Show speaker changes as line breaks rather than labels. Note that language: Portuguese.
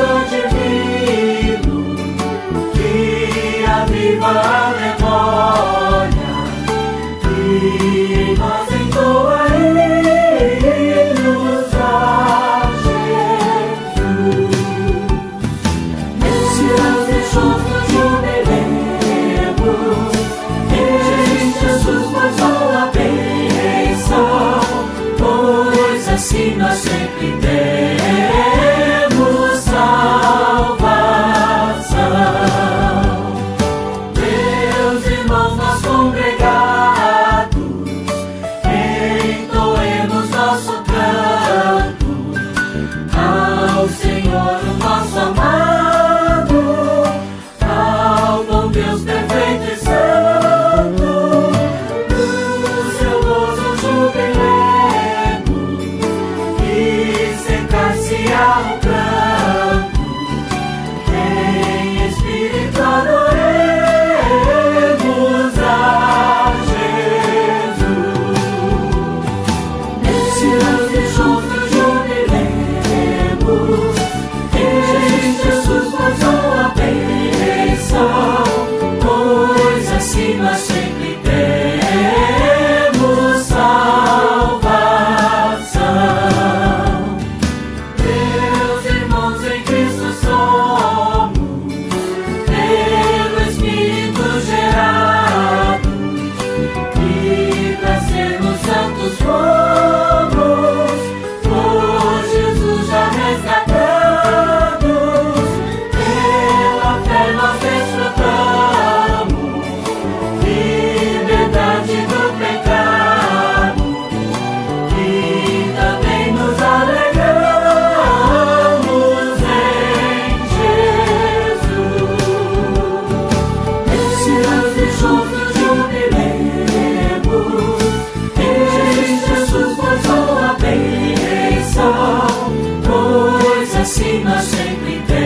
gozo divino que aviva a memória e nós entoa hinos a Jesus. Nesse ano juntos jubilemos, em Jesus gozou a bênção, pois assim nós sempre temos salvação. Meus irmãos, nós congregados, entoemos nosso canto ao Senhor, o nosso amado, ao bom Deus perfeito e santo. No seu gozo jubilemos e secar-se ao pranto, em espírito adoremos a Jesus. Nesse ano juntos jubilemos, em Jesus gozou a bênção, pois assim nós sempre temos salvação. Meus irmãos, em Cristo somos, pelo Espírito gerados, e para sermos santos fomos, por Jesus já resgatados. Pela fé nós desfrutamos liberdade do pecado e também nos alegramos em Jesus. Nesse ano juntos jubilemos, em Jesus gozou a bênção, pois assim nós sempre temos